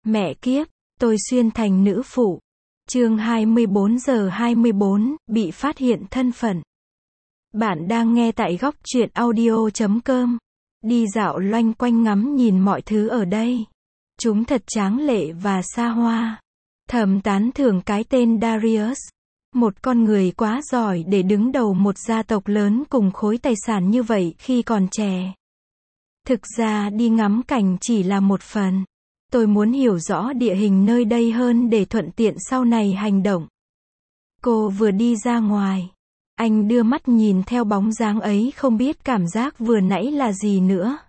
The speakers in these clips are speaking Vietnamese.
Mẹ kiếp, tôi xuyên thành nữ phụ. Chương 24 giờ 24, bị phát hiện thân phận. Bạn đang nghe tại góc truyện audio.com. Đi dạo loanh quanh ngắm nhìn mọi thứ ở đây. Chúng thật tráng lệ và xa hoa. Thầm tán thưởng cái tên Darius. Một con người quá giỏi để đứng đầu một gia tộc lớn cùng khối tài sản như vậy khi còn trẻ. Thực ra đi ngắm cảnh chỉ là một phần. Tôi muốn hiểu rõ địa hình nơi đây hơn để thuận tiện sau này hành động. Cô vừa đi ra ngoài. Anh đưa mắt nhìn theo bóng dáng ấy, không biết cảm giác vừa nãy là gì nữa.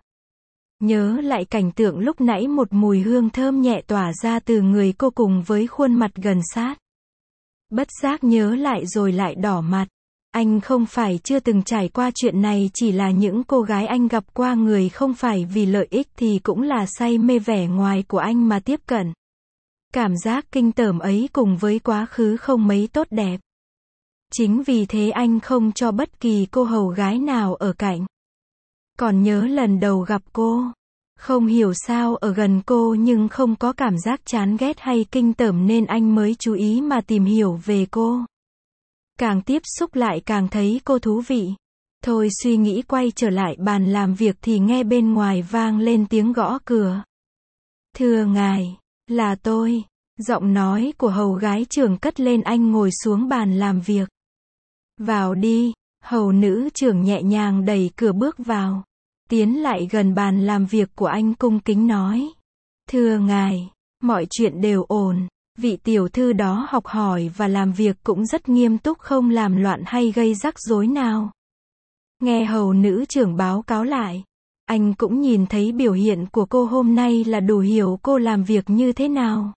Nhớ lại cảnh tượng lúc nãy, một mùi hương thơm nhẹ tỏa ra từ người cô cùng với khuôn mặt gần sát. Bất giác nhớ lại rồi lại đỏ mặt. Anh không phải chưa từng trải qua chuyện này, chỉ là những cô gái anh gặp qua người không phải vì lợi ích thì cũng là say mê vẻ ngoài của anh mà tiếp cận. Cảm giác kinh tởm ấy cùng với quá khứ không mấy tốt đẹp. Chính vì thế anh không cho bất kỳ cô hầu gái nào ở cạnh. Còn nhớ lần đầu gặp cô, không hiểu sao ở gần cô nhưng không có cảm giác chán ghét hay kinh tởm nên anh mới chú ý mà tìm hiểu về cô. Càng tiếp xúc lại càng thấy cô thú vị. Thôi suy nghĩ quay trở lại bàn làm việc thì nghe bên ngoài vang lên tiếng gõ cửa. Thưa ngài, là tôi. Giọng nói của hầu gái trưởng cất lên. Anh ngồi xuống bàn làm việc. Vào đi. Hầu nữ trưởng nhẹ nhàng đẩy cửa bước vào. Tiến lại gần bàn làm việc của anh cung kính nói. Thưa ngài, mọi chuyện đều ổn. Vị tiểu thư đó học hỏi và làm việc cũng rất nghiêm túc, không làm loạn hay gây rắc rối nào. Nghe hầu nữ trưởng báo cáo lại, anh cũng nhìn thấy biểu hiện của cô hôm nay là đủ hiểu cô làm việc như thế nào.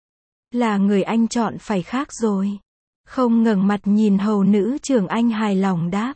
Là người anh chọn phải khác rồi. Không ngẩng mặt nhìn hầu nữ trưởng, anh hài lòng đáp.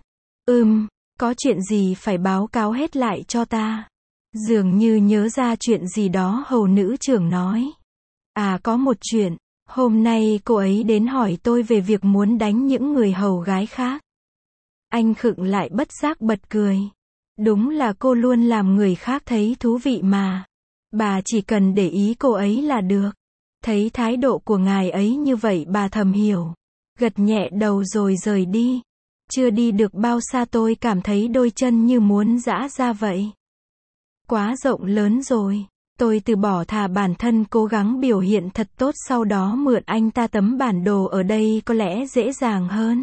Có chuyện gì phải báo cáo hết lại cho ta. Dường như nhớ ra chuyện gì đó, hầu nữ trưởng nói. À, có một chuyện. Hôm nay cô ấy đến hỏi tôi về việc muốn đánh những người hầu gái khác. Anh khựng lại, bất giác bật cười. Đúng là cô luôn làm người khác thấy thú vị mà. Bà chỉ cần để ý cô ấy là được. Thấy thái độ của ngài ấy như vậy, bà thầm hiểu. Gật nhẹ đầu rồi rời đi. Chưa đi được bao xa tôi cảm thấy đôi chân như muốn giã ra vậy. Quá rộng lớn rồi. Tôi từ bỏ, thà bản thân cố gắng biểu hiện thật tốt, sau đó mượn anh ta tấm bản đồ ở đây có lẽ dễ dàng hơn.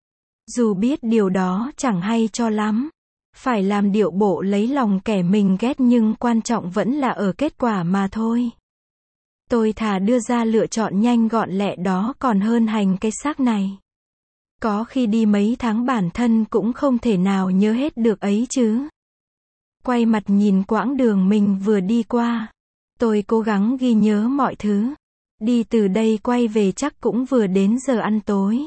Dù biết điều đó chẳng hay cho lắm. Phải làm điệu bộ lấy lòng kẻ mình ghét, nhưng quan trọng vẫn là ở kết quả mà thôi. Tôi thà đưa ra lựa chọn nhanh gọn lẹ đó còn hơn hành cái xác này. Có khi đi mấy tháng bản thân cũng không thể nào nhớ hết được ấy chứ. Quay mặt nhìn quãng đường mình vừa đi qua. Tôi cố gắng ghi nhớ mọi thứ. Đi từ đây quay về chắc cũng vừa đến giờ ăn tối.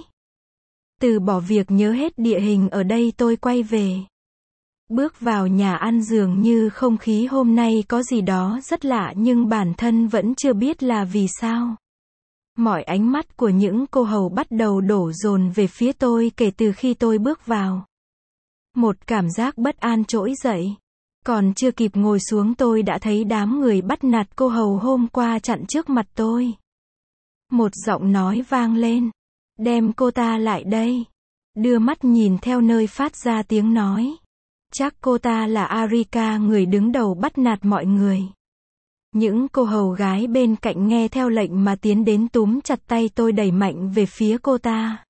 Từ bỏ việc nhớ hết địa hình ở đây, tôi quay về. Bước vào nhà ăn, dường như không khí hôm nay có gì đó rất lạ, nhưng bản thân vẫn chưa biết là vì sao. Mọi ánh mắt của những cô hầu bắt đầu đổ dồn về phía tôi kể từ khi tôi bước vào. Một cảm giác bất an trỗi dậy. Còn chưa kịp ngồi xuống tôi đã thấy đám người bắt nạt cô hầu hôm qua chặn trước mặt tôi. Một giọng nói vang lên. Đem cô ta lại đây. Đưa mắt nhìn theo nơi phát ra tiếng nói. Chắc cô ta là Arika, người đứng đầu bắt nạt mọi người. Những cô hầu gái bên cạnh nghe theo lệnh mà tiến đến túm chặt tay tôi đẩy mạnh về phía cô ta.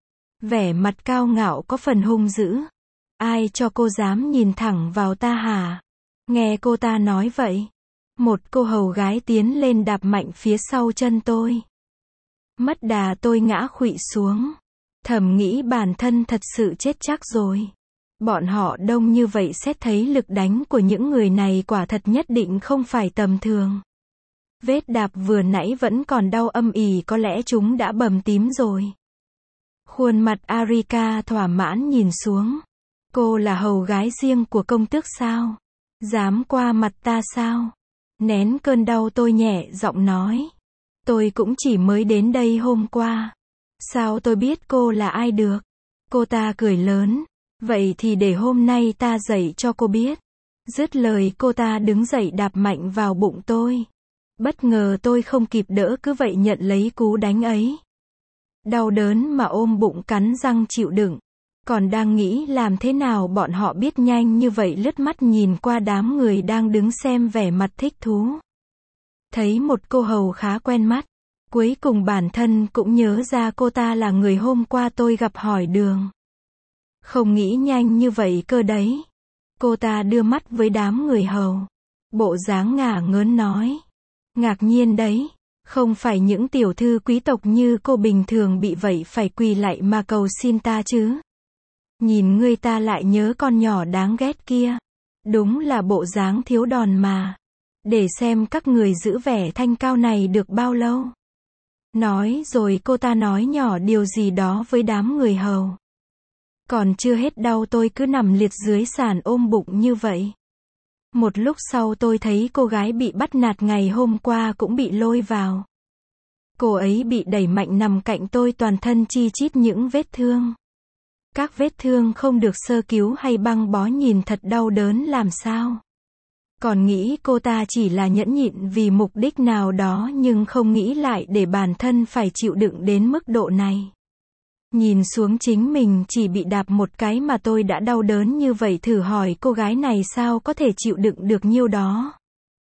Vẻ mặt cao ngạo có phần hung dữ. Ai cho cô dám nhìn thẳng vào ta hả? Nghe cô ta nói vậy. Một cô hầu gái tiến lên đạp mạnh phía sau chân tôi. Mất đà tôi ngã khuỵu xuống. Thầm nghĩ bản thân thật sự chết chắc rồi. Bọn họ đông như vậy, xét thấy lực đánh của những người này quả thật nhất định không phải tầm thường. Vết đạp vừa nãy vẫn còn đau âm ỉ, có lẽ chúng đã bầm tím rồi. Khuôn mặt Arika thỏa mãn nhìn xuống. Cô là hầu gái riêng của công tước sao? Dám qua mặt ta sao? Nén cơn đau tôi nhẹ giọng nói. Tôi cũng chỉ mới đến đây hôm qua. Sao tôi biết cô là ai được? Cô ta cười lớn. Vậy thì để hôm nay ta dạy cho cô biết. Dứt lời cô ta đứng dậy đạp mạnh vào bụng tôi. Bất ngờ tôi không kịp đỡ cứ vậy nhận lấy cú đánh ấy. Đau đớn mà ôm bụng cắn răng chịu đựng. Còn đang nghĩ làm thế nào bọn họ biết nhanh như vậy, lướt mắt nhìn qua đám người đang đứng xem vẻ mặt thích thú. Thấy một cô hầu khá quen mắt. Cuối cùng bản thân cũng nhớ ra cô ta là người hôm qua tôi gặp hỏi đường. Không nghĩ nhanh như vậy cơ đấy. Cô ta đưa mắt với đám người hầu. Bộ dáng ngả ngớn nói. Ngạc nhiên đấy. Không phải những tiểu thư quý tộc như cô bình thường bị vậy phải quỳ lạy mà cầu xin ta chứ. Nhìn người ta lại nhớ con nhỏ đáng ghét kia. Đúng là bộ dáng thiếu đòn mà. Để xem các người giữ vẻ thanh cao này được bao lâu. Nói rồi cô ta nói nhỏ điều gì đó với đám người hầu. Còn chưa hết đau tôi cứ nằm liệt dưới sàn ôm bụng như vậy. Một lúc sau tôi thấy cô gái bị bắt nạt ngày hôm qua cũng bị lôi vào. Cô ấy bị đẩy mạnh nằm cạnh tôi, toàn thân chi chít những vết thương. Các vết thương không được sơ cứu hay băng bó, nhìn thật đau đớn làm sao. Còn nghĩ cô ta chỉ là nhẫn nhịn vì mục đích nào đó, nhưng không nghĩ lại để bản thân phải chịu đựng đến mức độ này. Nhìn xuống chính mình chỉ bị đạp một cái mà tôi đã đau đớn như vậy, thử hỏi cô gái này sao có thể chịu đựng được nhiêu đó.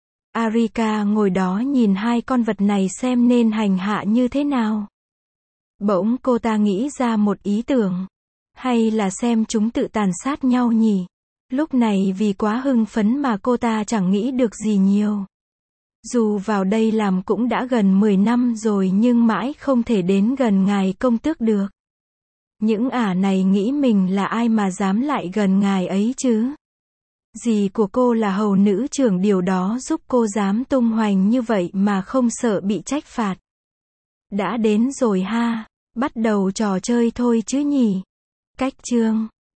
Arika ngồi đó nhìn hai con vật này xem nên hành hạ như thế nào. Bỗng cô ta nghĩ ra một ý tưởng. Hay là xem chúng tự tàn sát nhau nhỉ? Lúc này vì quá hưng phấn mà cô ta chẳng nghĩ được gì nhiều. Dù vào đây làm cũng đã gần 10 năm rồi nhưng mãi không thể đến gần ngài công tước được. Những ả này nghĩ mình là ai mà dám lại gần ngài ấy chứ? Dì của cô là hầu nữ trưởng, điều đó giúp cô dám tung hoành như vậy mà không sợ bị trách phạt. Đã đến rồi ha, bắt đầu trò chơi thôi chứ nhỉ? Cách chương